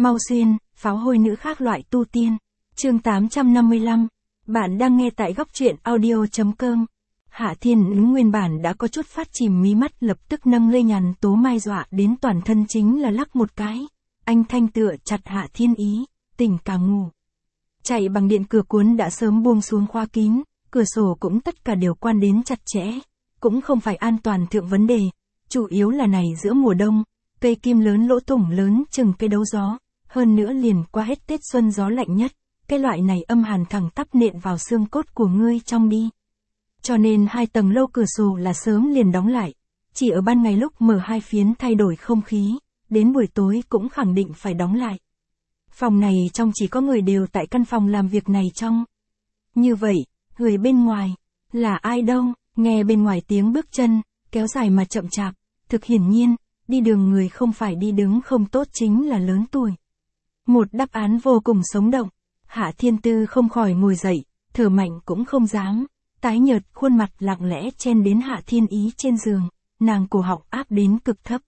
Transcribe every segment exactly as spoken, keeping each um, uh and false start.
Mau xuyên, pháo hôi nữ khác loại tu tiên. Chương tám trăm năm mươi lăm. Bạn đang nghe tại góc truyện audio chấm com. Hạ Thiên Ứng nguyên bản đã có chút phát chìm mí mắt, lập tức nâng lên nhàn tố mai dọa đến toàn thân chính là lắc một cái. Anh thanh tựa chặt Hạ Thiên Ý, tỉnh cả ngủ. Chạy bằng điện cửa cuốn đã sớm buông xuống khóa kín, cửa sổ cũng tất cả đều quan đến chặt chẽ. Cũng không phải an toàn thượng vấn đề, chủ yếu là này giữa mùa đông, cây kim lớn lỗ thủng lớn chừng cây đấu gió, hơn nữa liền qua hết Tết xuân gió lạnh nhất, cái loại này âm hàn thẳng tắp nện vào xương cốt của ngươi trong đi. Cho nên hai tầng lâu cửa sổ là sớm liền đóng lại, chỉ ở ban ngày lúc mở hai phiến thay đổi không khí, đến buổi tối cũng khẳng định phải đóng lại. Phòng này trong chỉ có người đều tại căn phòng làm việc này trong. Như vậy, người bên ngoài, là ai đâu, nghe bên ngoài tiếng bước chân, kéo dài mà chậm chạp, thực hiển nhiên, đi đường người không phải đi đứng không tốt chính là lớn tuổi. Một đáp án vô cùng sống động, Hạ Thiên Tư không khỏi ngồi dậy, thở mạnh cũng không dám, tái nhợt khuôn mặt lặng lẽ chen đến Hạ Thiên Ý trên giường, nàng cổ họng áp đến cực thấp.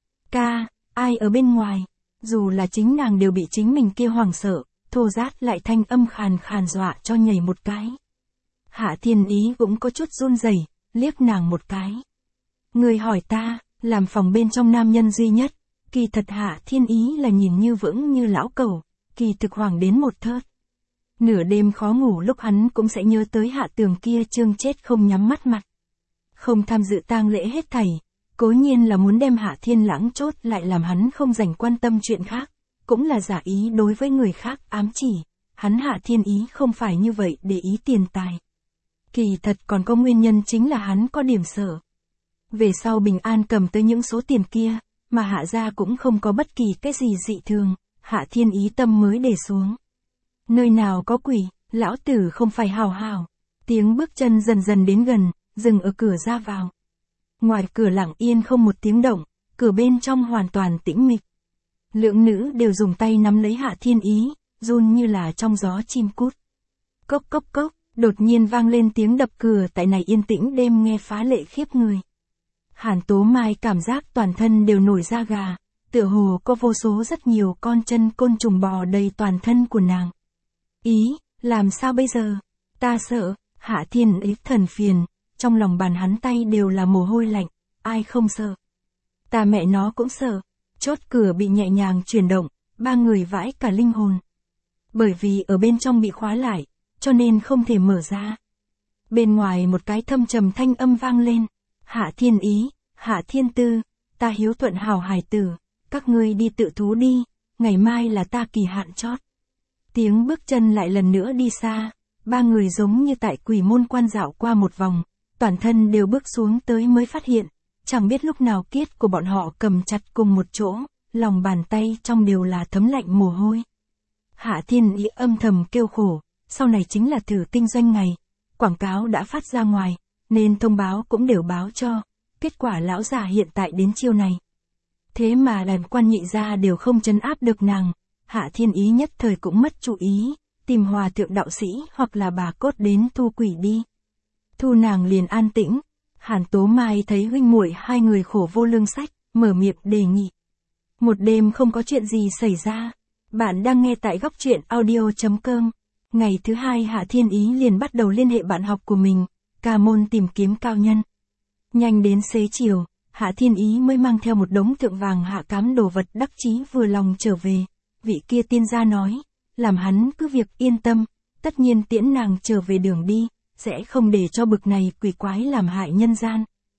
Ca, ai ở bên ngoài? Dù là chính nàng đều bị chính mình kia hoảng sợ, thô rát lại thanh âm khàn khàn dọa cho nhảy một cái. Hạ Thiên Ý cũng có chút run rẩy, liếc nàng một cái. Người hỏi ta, làm phòng bên trong nam nhân duy nhất, kỳ thật Hạ Thiên Ý là nhìn như vững như lão cẩu, kỳ thực hoàng đến một thớt. Nửa đêm khó ngủ lúc hắn cũng sẽ nhớ tới Hạ Tường kia trương chết không nhắm mắt mặt. Không tham dự tang lễ hết thảy, cố nhiên là muốn đem Hạ Thiên Lãng chốt lại làm hắn không dành quan tâm chuyện khác, cũng là giả ý đối với người khác ám chỉ, hắn Hạ Thiên Ý không phải như vậy để ý tiền tài. Kỳ thật còn có nguyên nhân chính là hắn có điểm sợ. Về sau Bình An cầm tới những số tiền kia, mà Hạ gia cũng không có bất kỳ cái gì dị thường, Hạ Thiên Ý tâm mới để xuống. Nơi nào có quỷ, lão tử không phải hào hào. Tiếng bước chân dần dần đến gần, dừng ở cửa ra vào. Ngoài cửa lặng yên không một tiếng động, cửa bên trong hoàn toàn tĩnh mịch. Lượng nữ đều dùng tay nắm lấy Hạ Thiên Ý, run như là trong gió chim cút. Cốc cốc cốc, đột nhiên vang lên tiếng đập cửa, tại này yên tĩnh đêm nghe phá lệ khiếp người. Hàn Tố Mai cảm giác toàn thân đều nổi da gà, tựa hồ có vô số rất nhiều con chân côn trùng bò đầy toàn thân của nàng. Ý, làm sao bây giờ? Ta sợ. Hạ Thiên Ý thần phiền, trong lòng bàn hắn tay đều là mồ hôi lạnh, ai không sợ? Ta mẹ nó cũng sợ. Chốt cửa bị nhẹ nhàng chuyển động, ba người vãi cả linh hồn. Bởi vì ở bên trong bị khóa lại, cho nên không thể mở ra. Bên ngoài một cái thâm trầm thanh âm vang lên. Hạ Thiên Ý, Hạ Thiên Tư, ta hiếu thuận hảo hài tử, các ngươi đi tự thú đi, ngày mai là ta kỳ hạn chót. Tiếng bước chân lại lần nữa đi xa, ba người giống như tại quỷ môn quan dạo qua một vòng, toàn thân đều bước xuống tới mới phát hiện, chẳng biết lúc nào kiết của bọn họ cầm chặt cùng một chỗ, lòng bàn tay trong đều là thấm lạnh mồ hôi. Hạ Thiên Ý âm thầm kêu khổ, sau này chính là thử kinh doanh ngày, quảng cáo đã phát ra ngoài, nên thông báo cũng đều báo cho, kết quả lão già hiện tại đến chiêu này. Thế mà đàn quan nhị gia đều không trấn áp được nàng, Hạ Thiên Ý nhất thời cũng mất chú ý, tìm hòa thượng đạo sĩ hoặc là bà cốt đến thu quỷ đi. Thu nàng liền an tĩnh, Hàn Tố Mai thấy huynh muội hai người khổ vô lương sách, mở miệng đề nghị. Một đêm không có chuyện gì xảy ra, bạn đang nghe tại góc truyện audio chấm com. Ngày thứ hai Hạ Thiên Ý liền bắt đầu liên hệ bạn học của mình, ca môn tìm kiếm cao nhân. Nhanh đến xế chiều, Hạ Thiên Ý mới mang theo một đống thượng vàng hạ cám đồ vật đắc chí vừa lòng trở về. Vị kia tiên gia nói, làm hắn cứ việc yên tâm, tất nhiên tiễn nàng trở về đường đi, sẽ không để cho bực này quỷ quái làm hại nhân gian.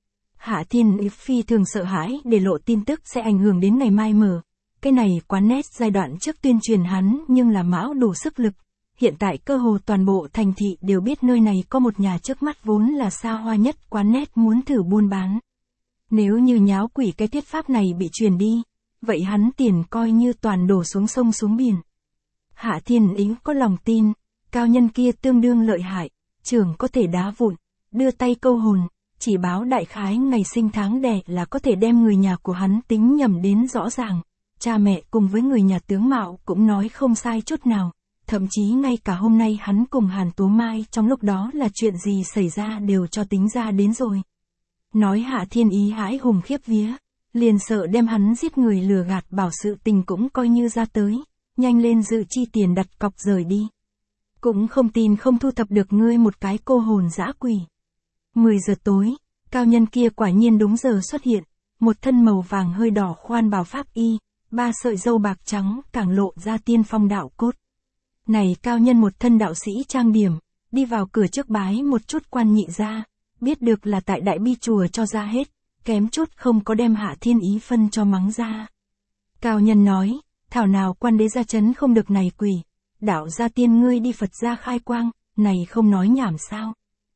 Hạ Thiên Ý phi thường sợ hãi để lộ tin tức sẽ ảnh hưởng đến ngày mai mở. Cái này quán nét giai đoạn trước tuyên truyền hắn nhưng là mão đủ sức lực. Hiện tại cơ hồ toàn bộ thành thị đều biết nơi này có một nhà trước mắt vốn là xa hoa nhất quán nét muốn thử buôn bán. Nếu như nháo quỷ cái thuyết pháp này bị truyền đi, vậy hắn tiền coi như toàn đổ xuống sông xuống biển. Hạ Thiên Ý có lòng tin, cao nhân kia tương đương lợi hại, trưởng có thể đá vụn, đưa tay câu hồn, chỉ báo đại khái ngày sinh tháng đẻ là có thể đem người nhà của hắn tính nhầm đến rõ ràng. Cha mẹ cùng với người nhà tướng mạo cũng nói không sai chút nào. Thậm chí ngay cả hôm nay hắn cùng Hàn Tố Mai trong lúc đó là chuyện gì xảy ra đều cho tính ra đến rồi. Nói Hạ Thiên Ý hãi hùng khiếp vía, liền sợ đem hắn giết người lừa gạt, bảo sự tình cũng coi như ra tới, nhanh lên dự chi tiền đặt cọc rời đi. Cũng không tin không thu thập được ngươi một cái cô hồn dã quỷ. mười giờ tối, cao nhân kia quả nhiên đúng giờ xuất hiện, một thân màu vàng hơi đỏ khoan bào pháp y, ba sợi râu bạc trắng càng lộ ra tiên phong đạo cốt. Này cao nhân một thân đạo sĩ trang điểm, đi vào cửa trước bái một chút quan nhị ra, biết được là tại đại bi chùa cho ra hết, kém chút không có đem Hạ Thiên Ý phân cho mắng ra. Cao nhân nói, thảo nào quan đế gia chấn không được này quỷ, đạo gia tiên ngươi đi Phật gia khai quang, này không nói nhảm sao.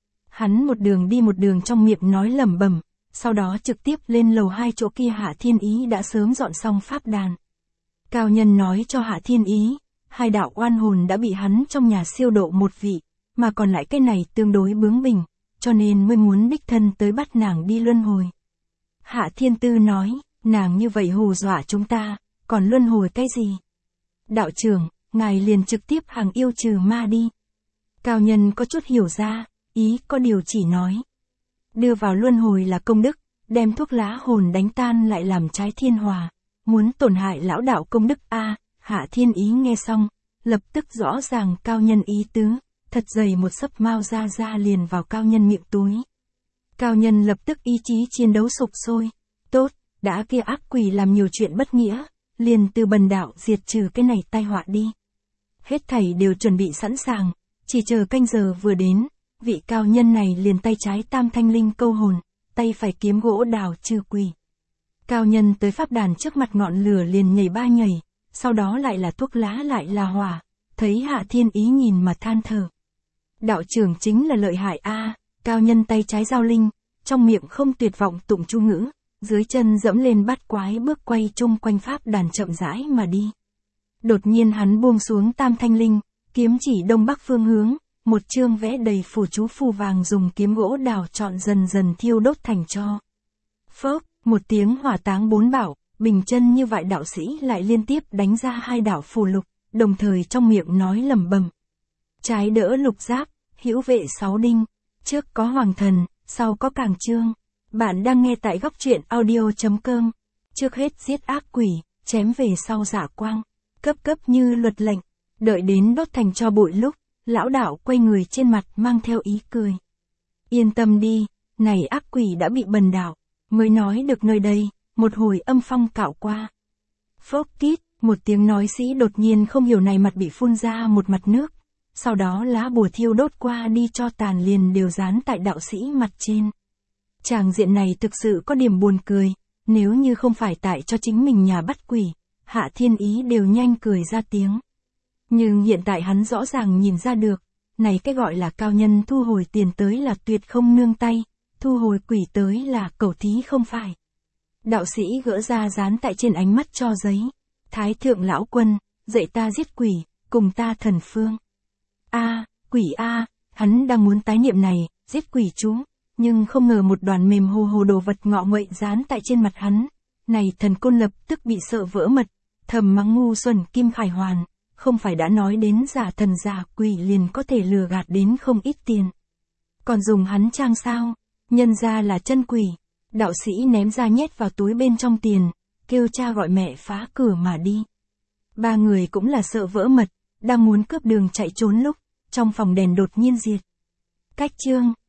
Hắn một đường đi một đường trong miệng nói lẩm bẩm, sau đó trực tiếp lên lầu hai chỗ kia Hạ Thiên Ý đã sớm dọn xong pháp đàn. Cao nhân nói cho Hạ Thiên Ý, hai đạo oan hồn đã bị hắn trong nhà siêu độ một vị, mà còn lại cái này tương đối bướng bỉnh, cho nên mới muốn đích thân tới bắt nàng đi luân hồi. Hạ Thiên Tư nói, nàng như vậy hù dọa chúng ta, còn luân hồi cái gì? Đạo trưởng, ngài liền trực tiếp hàng yêu trừ ma đi. Cao nhân có chút hiểu ra, ý có điều chỉ nói. Đưa vào luân hồi là công đức, đem thuốc lá hồn đánh tan lại làm trái thiên hòa, muốn tổn hại lão đạo công đức a. Hạ Thiên Ý nghe xong, lập tức rõ ràng cao nhân ý tứ, thật dày một sấp mao ra ra liền vào cao nhân miệng túi. Cao nhân lập tức ý chí chiến đấu sục sôi, tốt, đã kia ác quỷ làm nhiều chuyện bất nghĩa, liền từ bần đạo diệt trừ cái này tai họa đi. Hết thảy đều chuẩn bị sẵn sàng, chỉ chờ canh giờ vừa đến, vị cao nhân này liền tay trái tam thanh linh câu hồn, tay phải kiếm gỗ đào trừ quỷ. Cao nhân tới pháp đàn trước mặt ngọn lửa liền nhảy ba nhảy, sau đó lại là thuốc lá lại là hỏa, thấy Hạ Thiên Ý nhìn mà than thở. Đạo trưởng chính là lợi hại a. Cao nhân tay trái giao linh, trong miệng không tuyệt vọng tụng chú ngữ, dưới chân dẫm lên bát quái bước quay chung quanh pháp đàn chậm rãi mà đi. Đột nhiên hắn buông xuống tam thanh linh, kiếm chỉ đông bắc phương hướng, một chương vẽ đầy phù chú phù vàng dùng kiếm gỗ đào chọn dần dần thiêu đốt thành tro. Phốc, một tiếng hỏa táng bốn bảo, bình chân như vậy đạo sĩ lại liên tiếp đánh ra hai đạo phù lục, đồng thời trong miệng nói lẩm bẩm. Trái đỡ lục giáp, hữu vệ sáu đinh, trước có hoàng thần, sau có càng trương. Bạn đang nghe tại góc truyện audio.com. Trước hết giết ác quỷ, chém về sau giả quang, cấp cấp như luật lệnh, đợi đến đốt thành tro bụi lúc, lão đạo quay người trên mặt mang theo ý cười. Yên tâm đi, này ác quỷ đã bị bần đạo, mới nói được nơi đây, một hồi âm phong cạo qua. Phốc kít, một tiếng nói sĩ đột nhiên không hiểu này mặt bị phun ra một mặt nước, sau đó lá bùa thiêu đốt qua đi cho tàn liền đều dán tại đạo sĩ mặt trên. Tràng diện này thực sự có điểm buồn cười, nếu như không phải tại cho chính mình nhà bắt quỷ, Hạ Thiên Ý đều nhanh cười ra tiếng. Nhưng hiện tại hắn rõ ràng nhìn ra được, này cái gọi là cao nhân thu hồi tiền tới là tuyệt không nương tay, thu hồi quỷ tới là cẩu thí không phải. Đạo sĩ gỡ ra dán tại trên ánh mắt cho giấy. Thái thượng lão quân, dạy ta giết quỷ, cùng ta thần phương. A, quỷ A, hắn đang muốn tái niệm này, giết quỷ chú, nhưng không ngờ một đoàn mềm hồ hồ đồ vật ngọ nguậy dán tại trên mặt hắn. Này thần côn lập tức bị sợ vỡ mật, thầm mắng ngu xuẩn Kim Khải Hoàn, không phải đã nói đến giả thần giả quỷ liền có thể lừa gạt đến không ít tiền. Còn dùng hắn trang sao, nhân ra là chân quỷ. Đạo sĩ ném ra nhét vào túi bên trong tiền, kêu cha gọi mẹ phá cửa mà đi. Ba người cũng là sợ vỡ mật, đang muốn cướp đường chạy trốn lúc, trong phòng đèn đột nhiên diệt. Cách chương